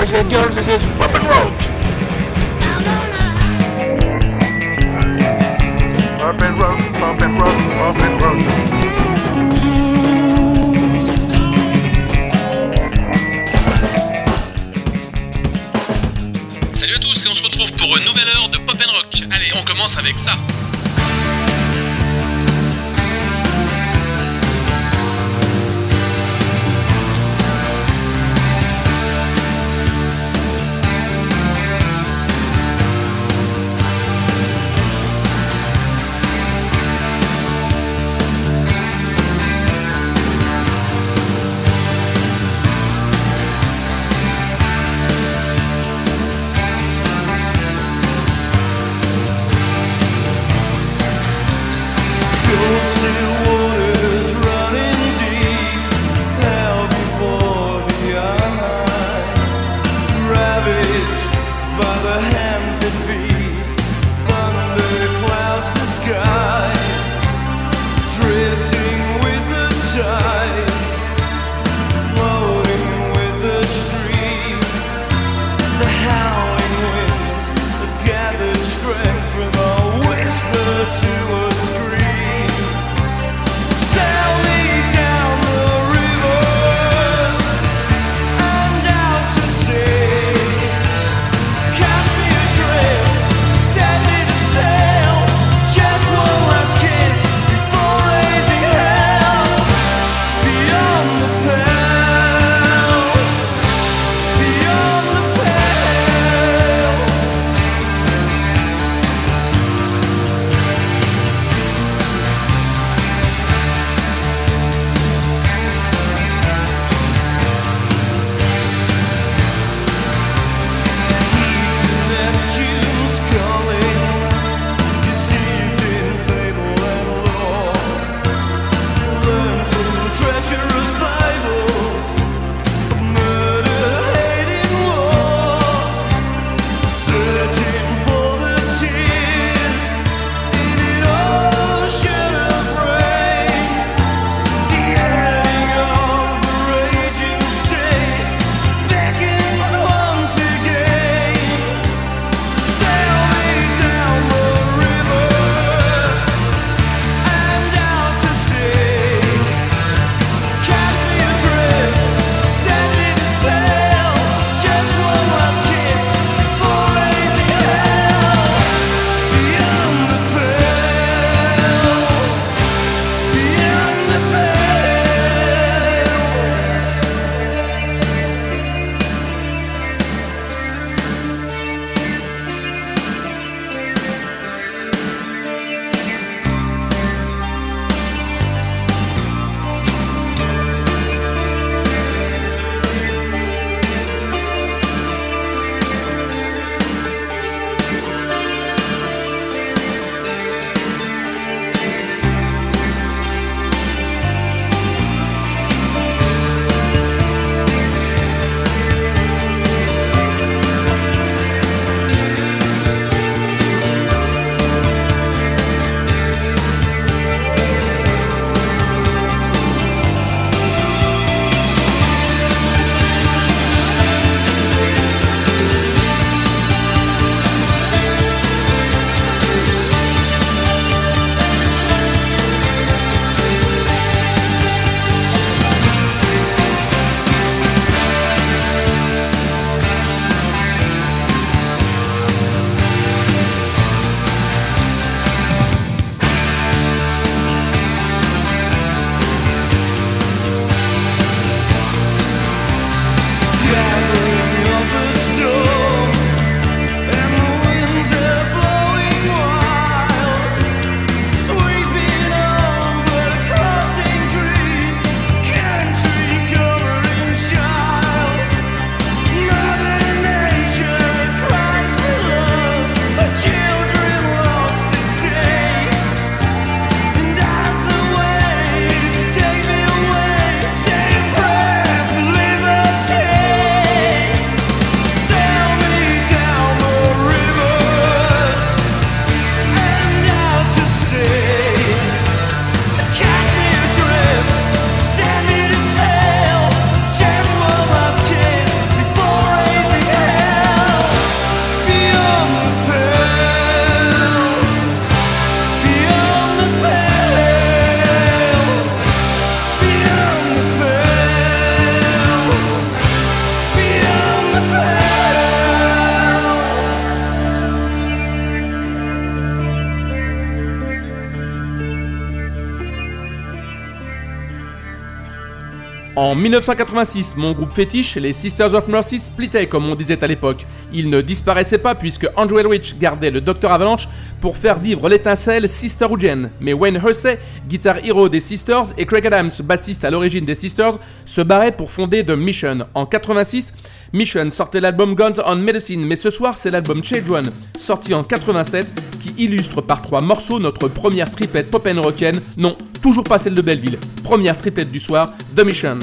boys and girls, this is Pop and Roach. Pop and Roach, Pop and Roach, Pop and Roach. Salut à tous et on se retrouve pour une nouvelle heure de Pop and Rock. Allez, on commence avec ça. En 1986, mon groupe fétiche, les Sisters of Mercy, splittaient comme on disait à l'époque. Ils ne disparaissaient pas puisque Andrew Elrich gardait le Dr Avalanche pour faire vivre l'étincelle sisteroudienne. Mais Wayne Hersey, guitar hero des Sisters, et Craig Adams, bassiste à l'origine des Sisters, se barraient pour fonder The Mission. En 86, Mission sortait l'album Guns on Medicine, mais ce soir c'est l'album Children, sorti en 87, qui illustre par 3 morceaux notre première triplette pop and rock'n'roll. Non, toujours pas celle de Belleville. Première triplette du soir, The Mission.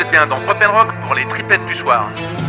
êtes bien dans Pop & Rock pour les triplettes du soir.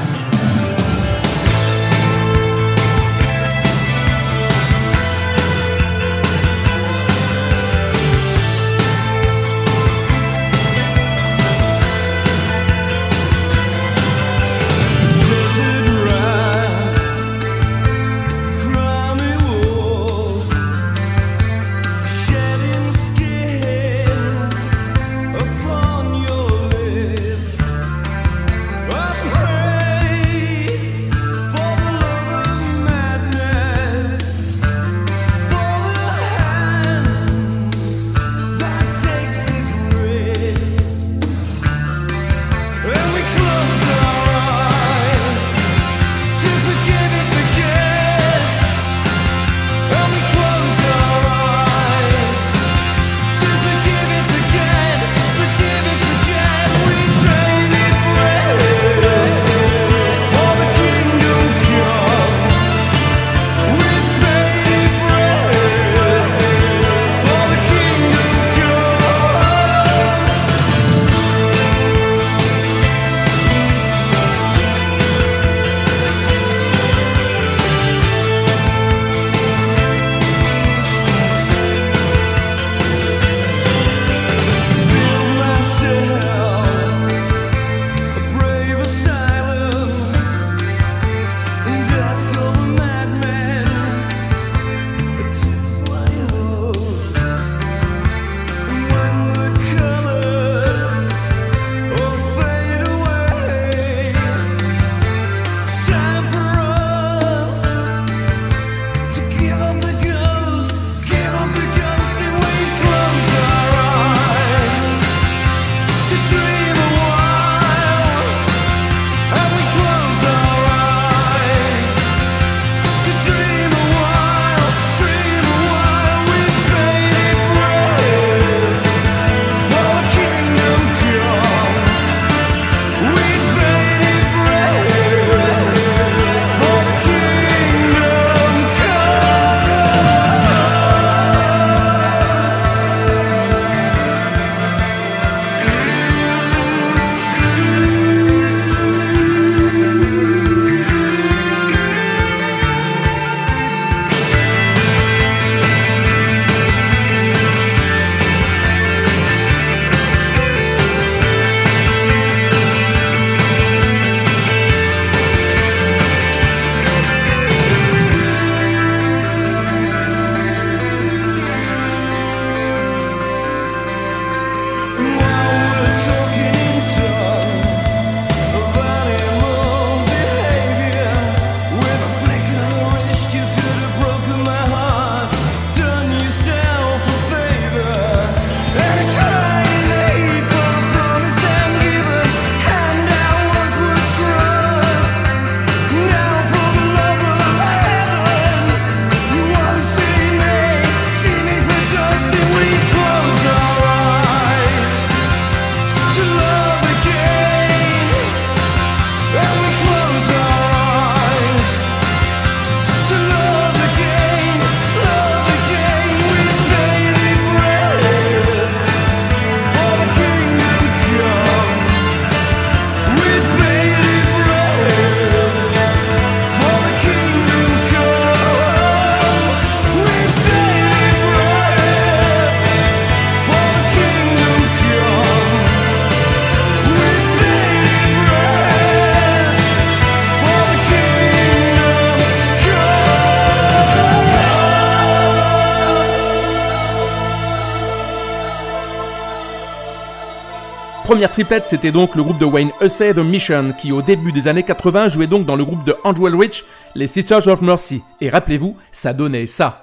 Première triplette, c'était donc le groupe de Wayne Hussey, The Mission, qui au début des années 80 jouait donc dans le groupe de Andrew Elrich, les Sisters of Mercy. Et rappelez-vous, ça donnait ça.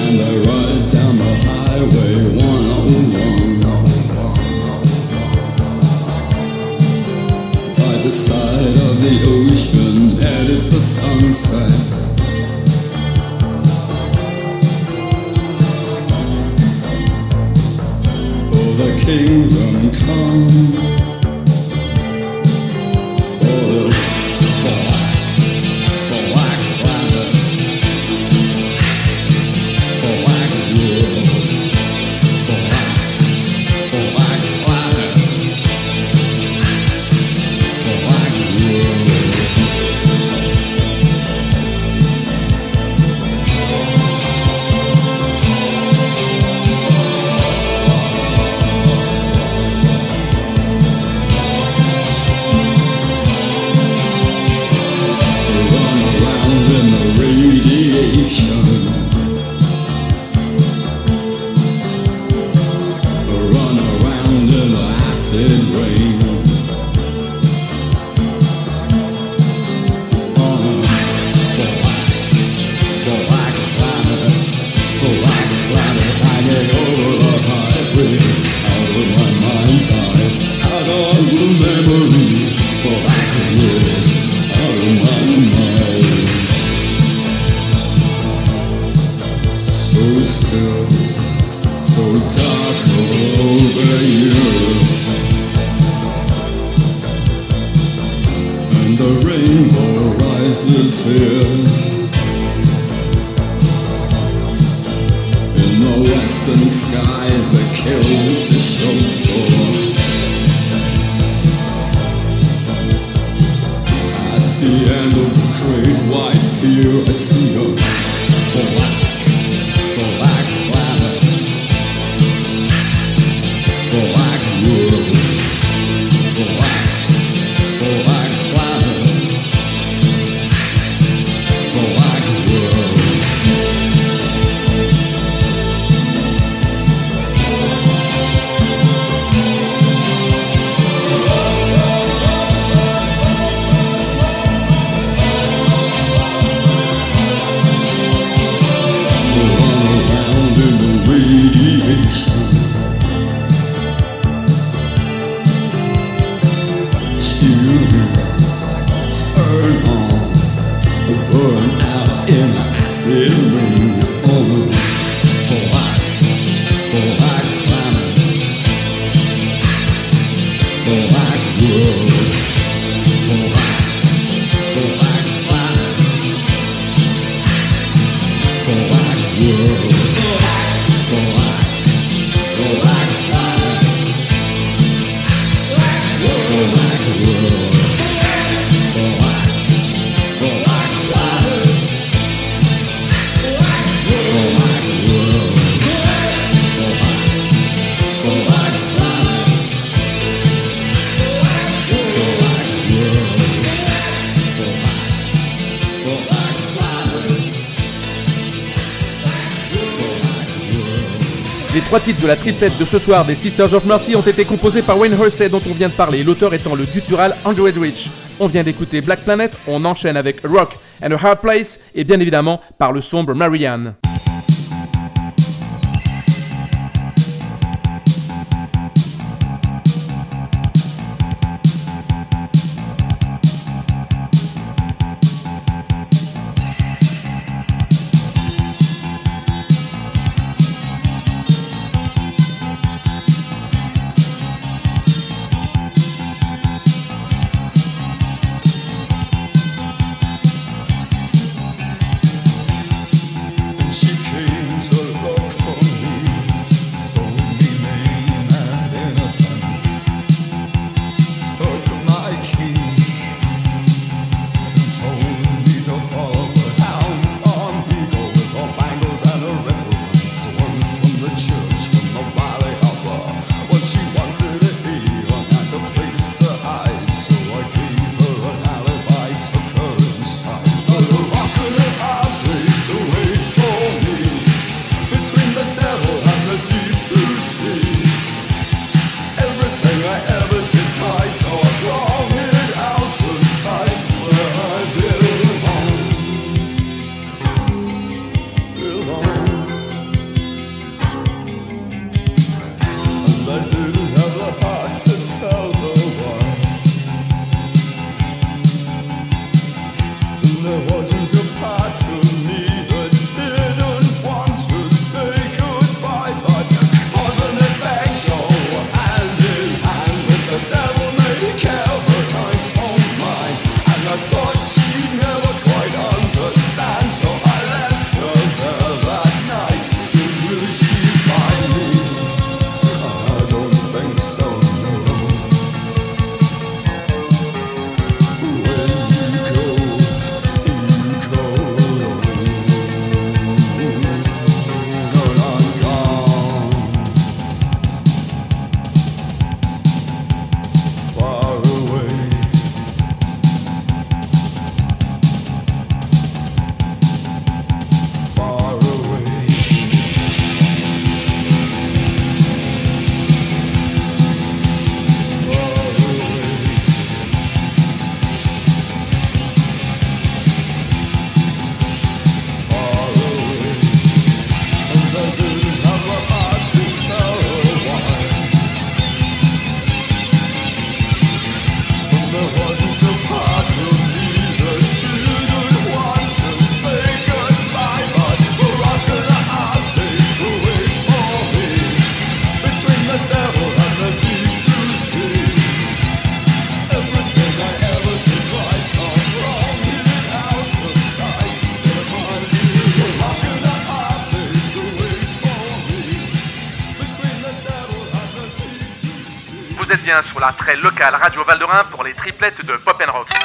Les 3 titres de la triplette de ce soir des Sisters of Mercy ont été composés par Wayne Hersey dont on vient de parler, l'auteur étant le guttural Andrew Edrich. On vient d'écouter Black Planet, on enchaîne avec Rock and a Hard Place et bien évidemment par le sombre Marianne. She êtes bien sur la très locale Radio Val d'Orin pour les triplettes de Pop & Rock.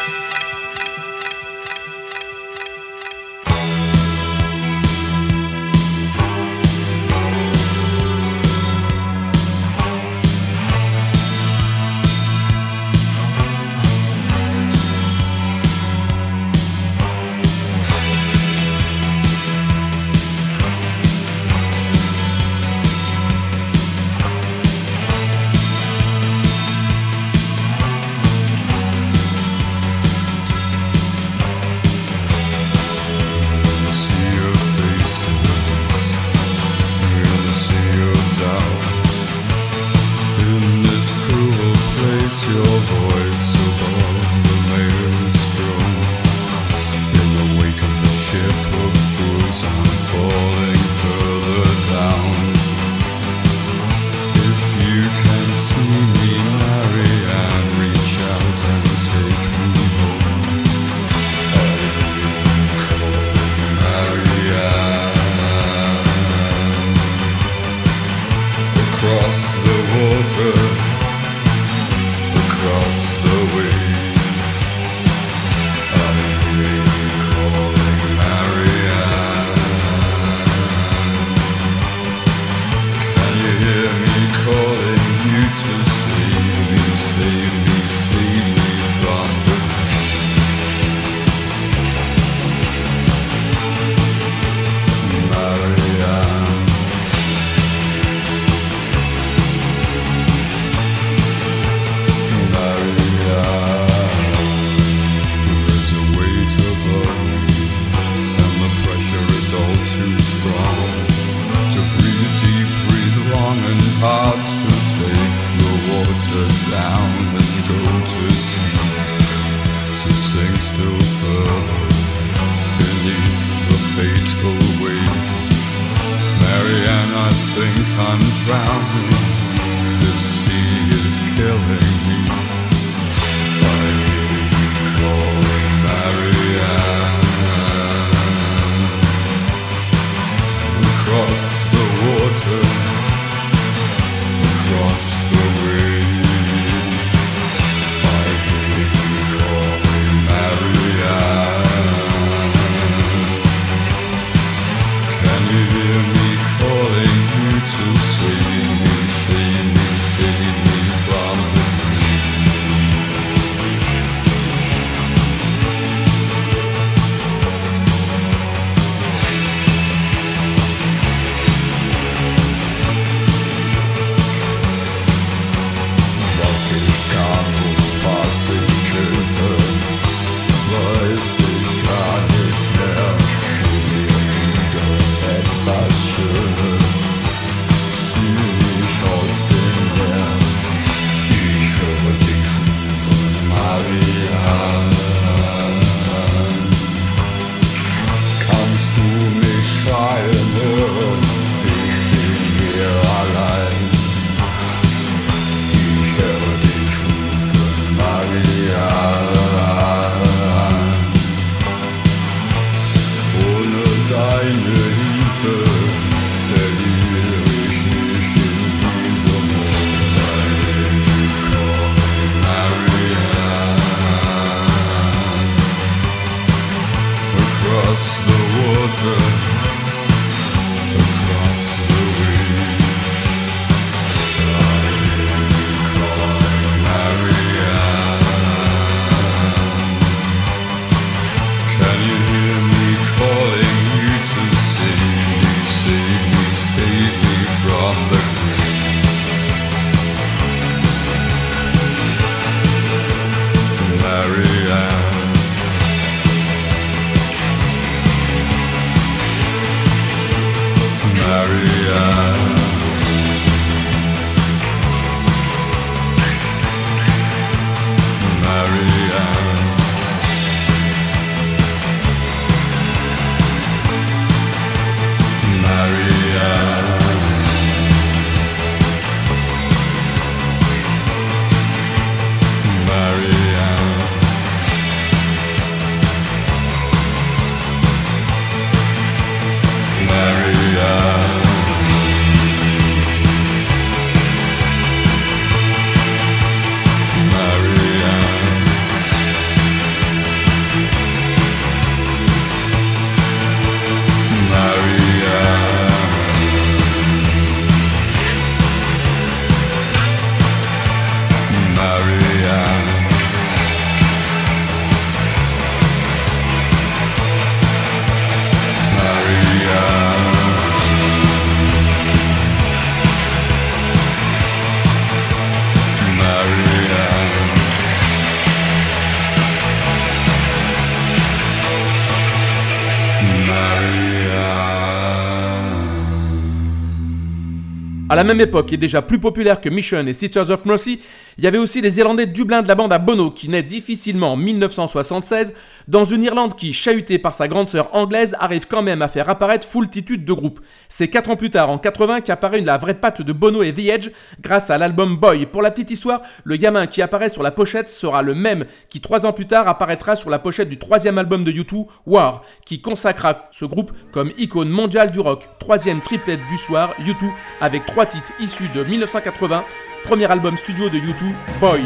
À la même époque, et déjà plus populaire que Mission et Sisters of Mercy, il y avait aussi les Irlandais de Dublin de la bande à Bono qui naît difficilement en 1976 dans une Irlande qui, chahutée par sa grande sœur anglaise, arrive quand même à faire apparaître foultitude de groupes. C'est 4 ans plus tard, en 80, qu'apparaît la vraie patte de Bono et The Edge grâce à l'album Boy. Pour la petite histoire, le gamin qui apparaît sur la pochette sera le même qui 3 ans plus tard apparaîtra sur la pochette du 3e album de U2, War, qui consacra ce groupe comme icône mondiale du rock. 3e triplette du soir, U2, avec 3 titres issus de 1980, premier album studio de U2, Boy.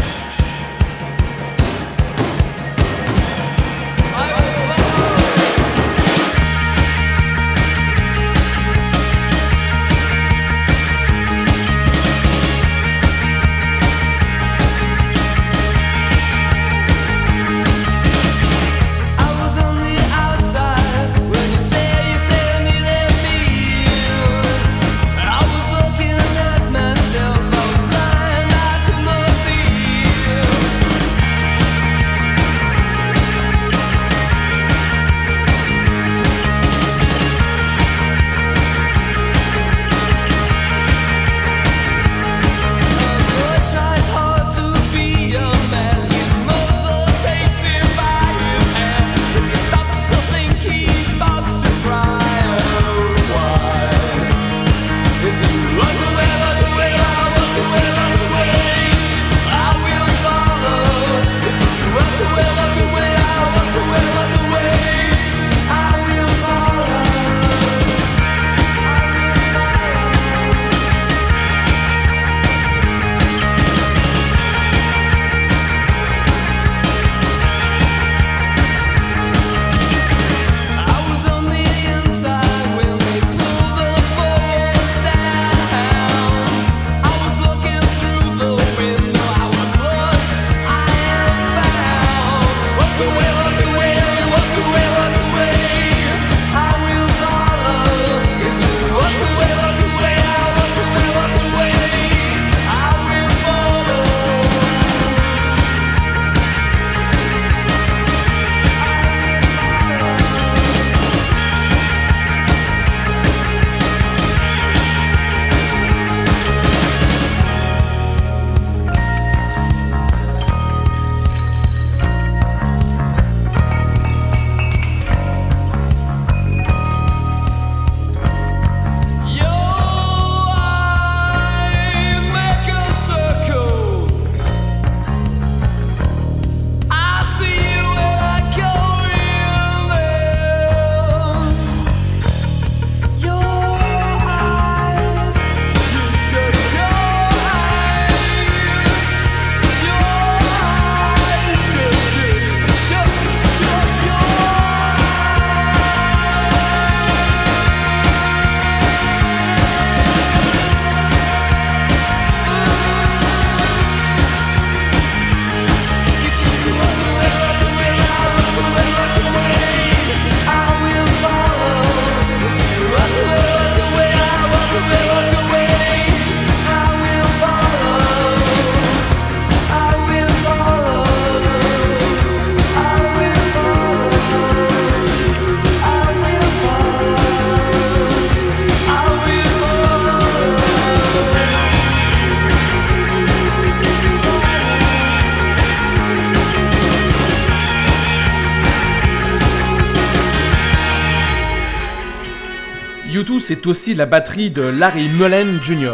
U2, c'est aussi la batterie de Larry Mullen Jr.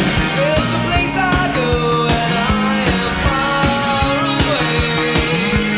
There's a place I go and I am far away.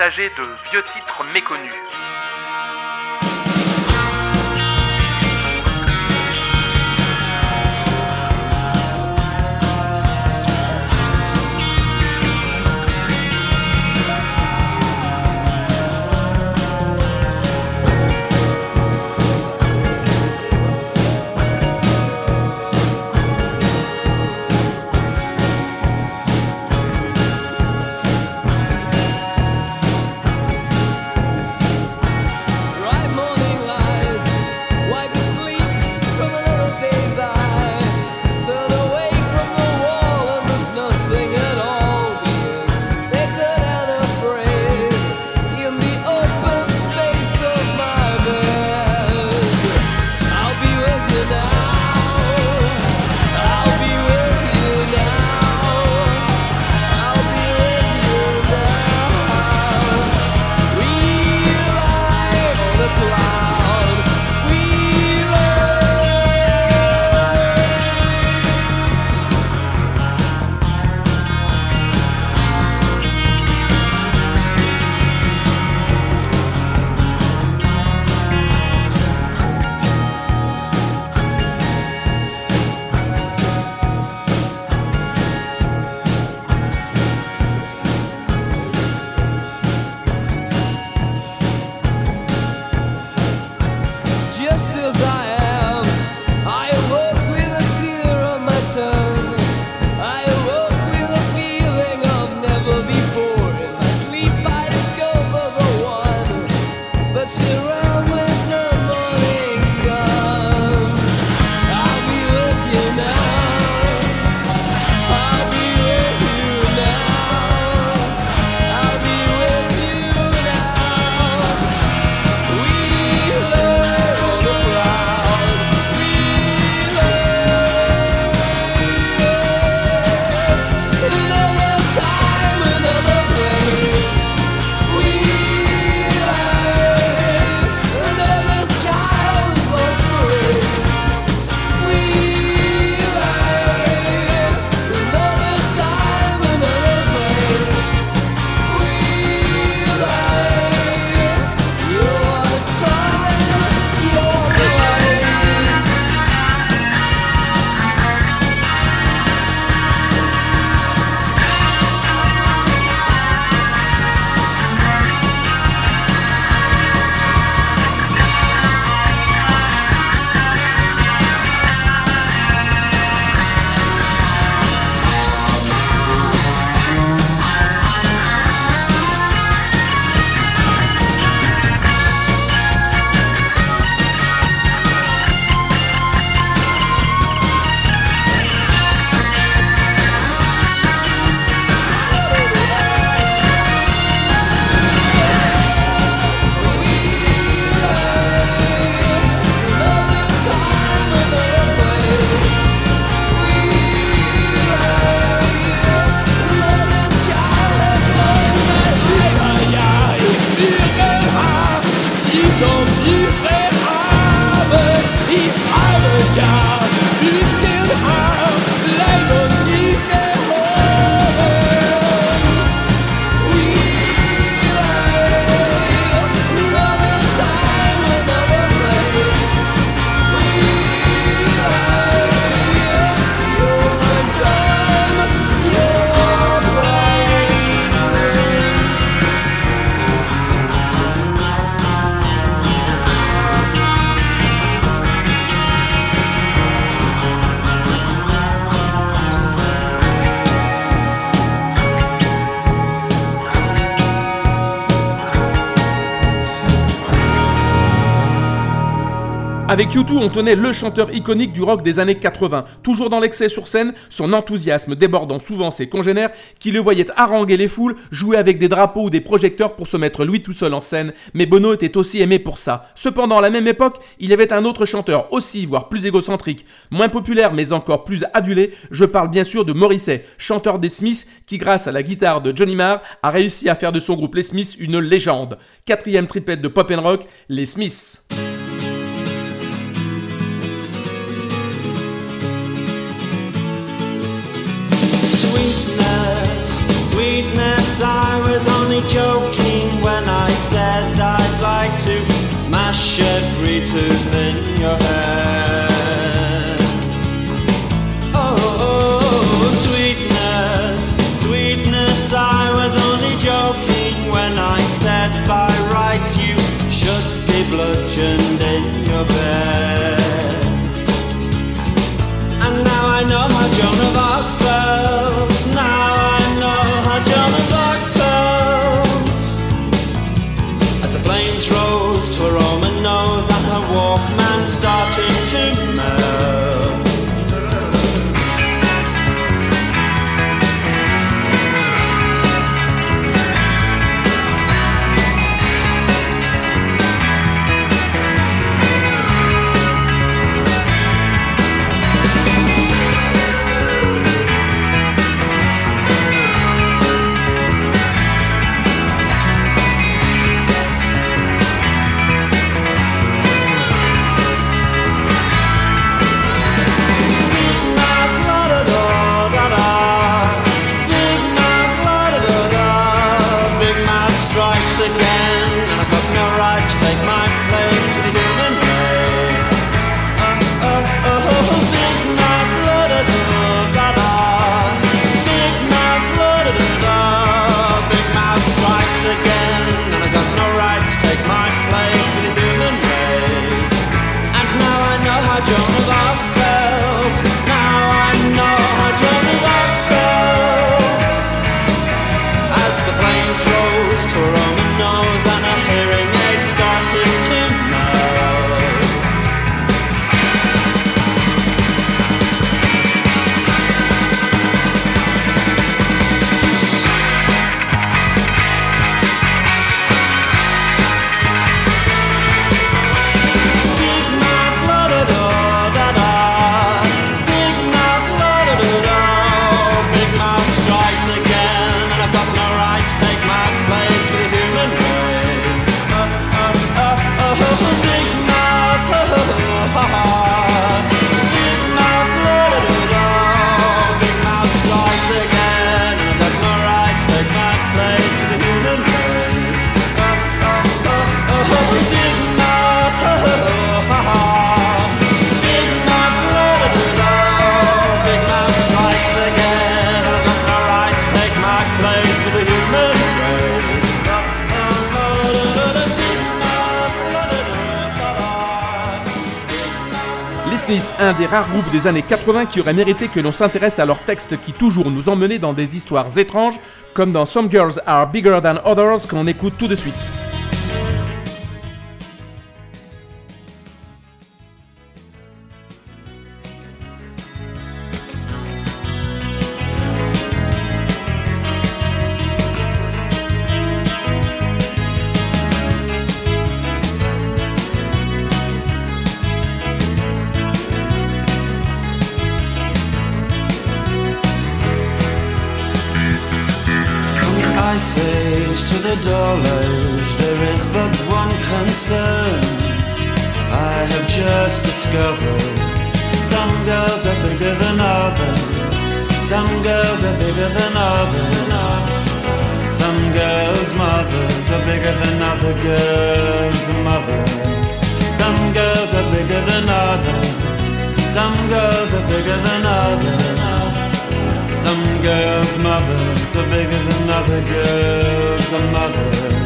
partagé de vieux titres méconnus. Avec U2, on tenait le chanteur iconique du rock des années 80. Toujours dans l'excès sur scène, son enthousiasme débordant souvent ses congénères qui le voyaient haranguer les foules, jouer avec des drapeaux ou des projecteurs pour se mettre lui tout seul en scène. Mais Bono était aussi aimé pour ça. Cependant, à la même époque, il y avait un autre chanteur aussi, voire plus égocentrique, moins populaire mais encore plus adulé. Je parle bien sûr de Morrissey, chanteur des Smiths qui, grâce à la guitare de Johnny Marr, a réussi à faire de son groupe les Smiths une légende. 4e triplette de pop and rock, les Smiths. Sweetness, I was only joking. Smiths, un des rares groupes des années 80 qui aurait mérité que l'on s'intéresse à leurs textes qui toujours nous emmenaient dans des histoires étranges, comme dans Some Girls Are Bigger Than Others qu'on écoute tout de suite. Ice Age to the Dull Age, there is but one concern I have just discovered. Some girls are bigger than others. Some girls are bigger than others. Some girls' mothers are bigger than other girls' mothers. Some girls are bigger than others. Some girls are bigger than others. Some girls' mothers are bigger than other girls' mothers.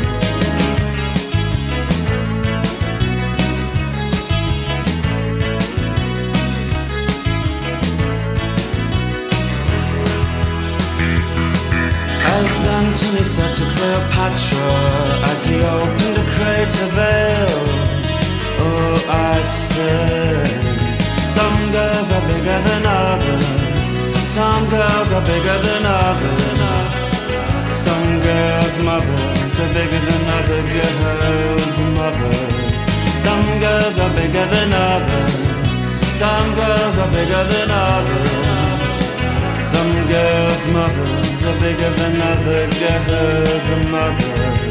As Antony said to Cleopatra as he opened a crater veil, oh, I said, some girls are bigger than others. Some girls are bigger than others. Some girls' mothers are bigger than other girls' mothers. Some girls are bigger than others. Some girls are bigger than others. Some girls' mothers are bigger than other girls' mothers.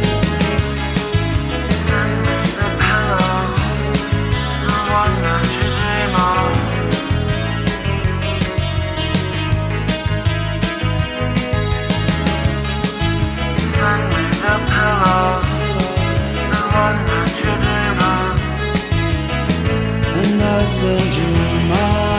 The pillow, the one that you dream of. The pillow, the one that you dream of. And I send you my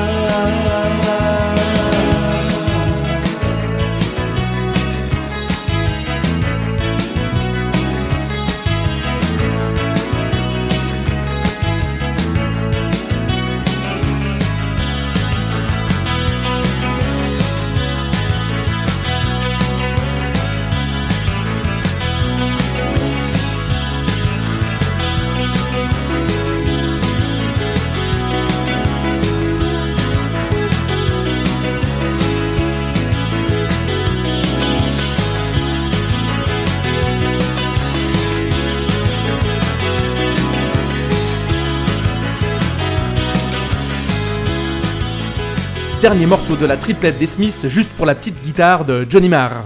Dernier morceau de la triplette des Smiths, juste pour la petite guitare de Johnny Marr.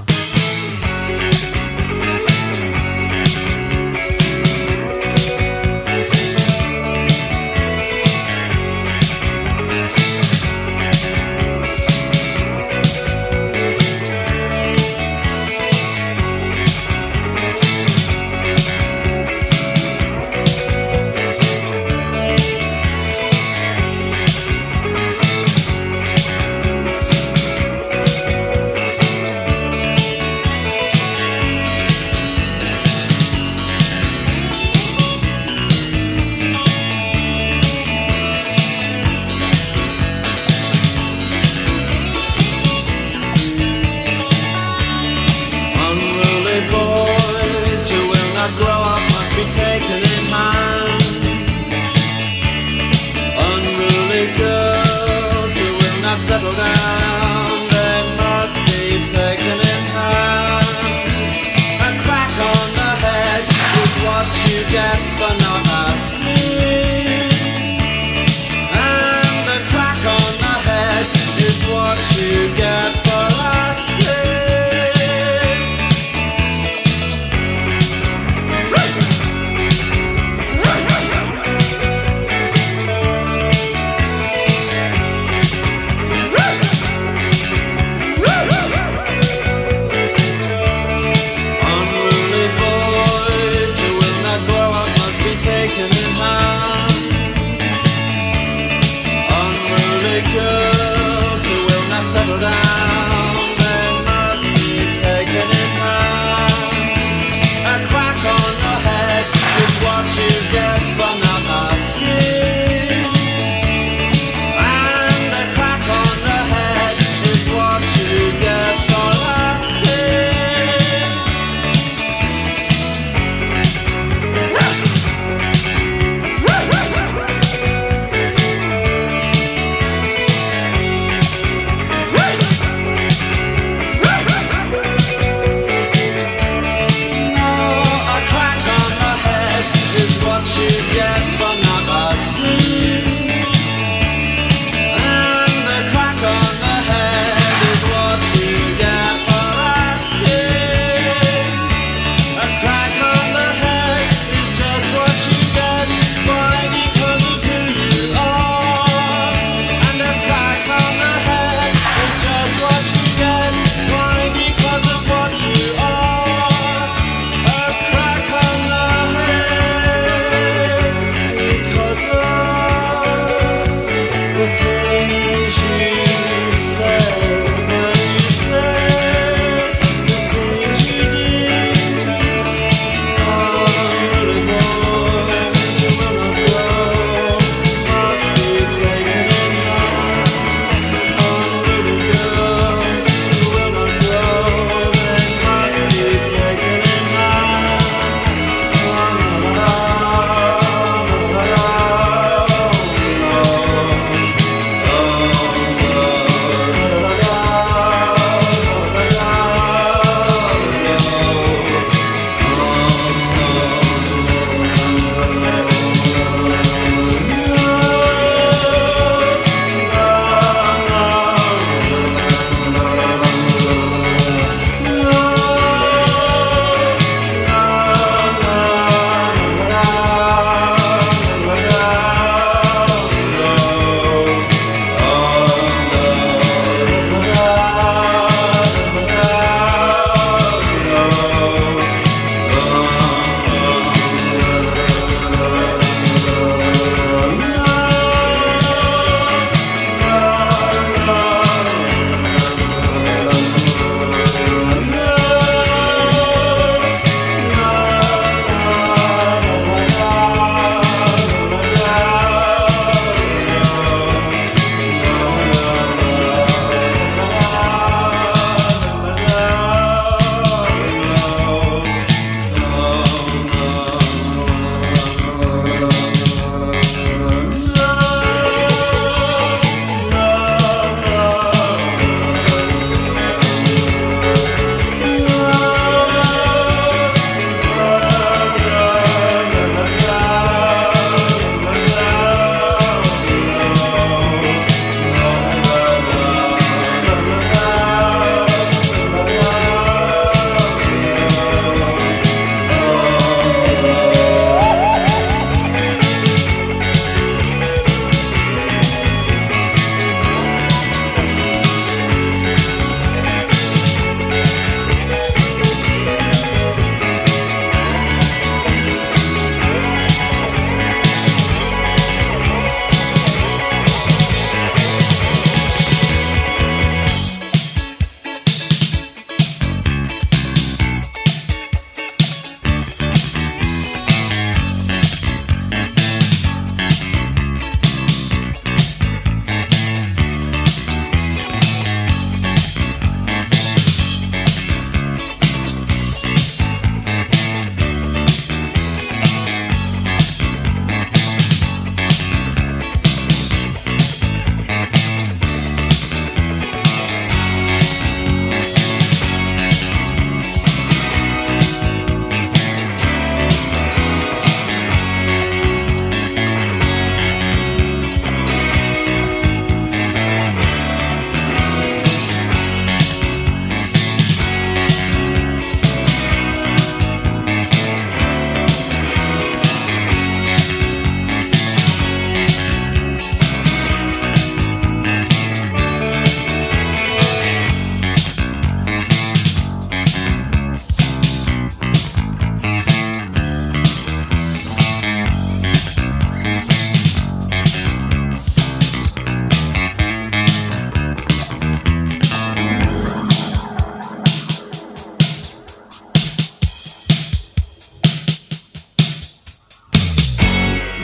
Settle down, they must be taken in hand. A crack on the head is what you get for not asking. And the crack on the head is what you get for asking. Settle down, they must be taken in hand. A crack on the head is what you get for not asking.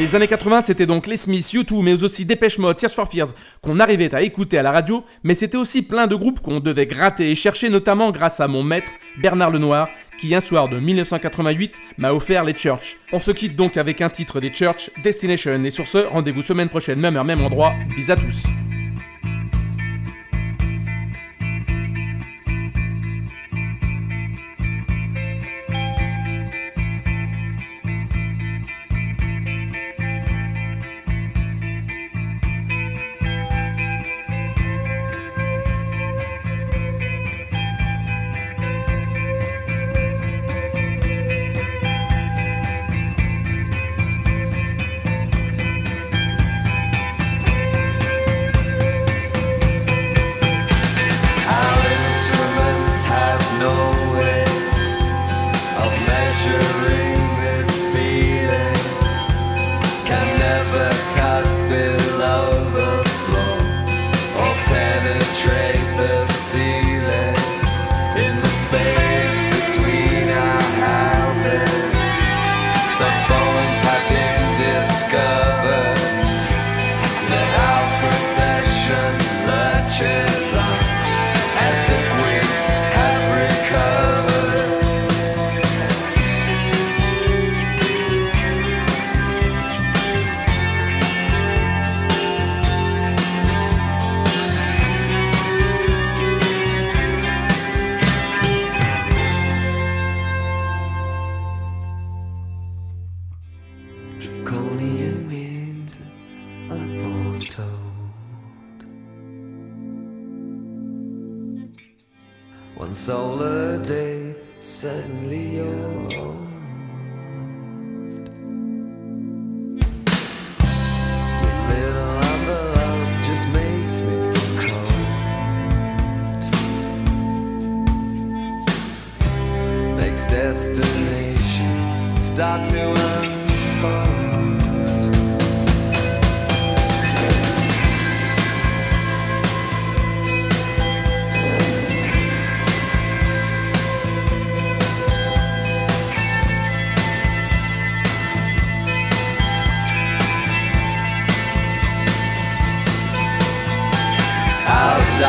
Les années 80, c'était donc les Smiths, U2, mais aussi Depeche Mode, Tears for Fears, qu'on arrivait à écouter à la radio, mais c'était aussi plein de groupes qu'on devait gratter et chercher, notamment grâce à mon maître, Bernard Lenoir, qui un soir de 1988 m'a offert les Church. On se quitte donc avec un titre des Church, Destination, et sur ce, rendez-vous semaine prochaine, même heure, même endroit. Bis à tous. One solar day, suddenly you're lost. Your little envelope just makes me feel cold. Next destination, start to unfold.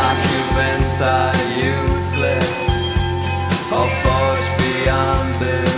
Documents are useless or forged beyond belief.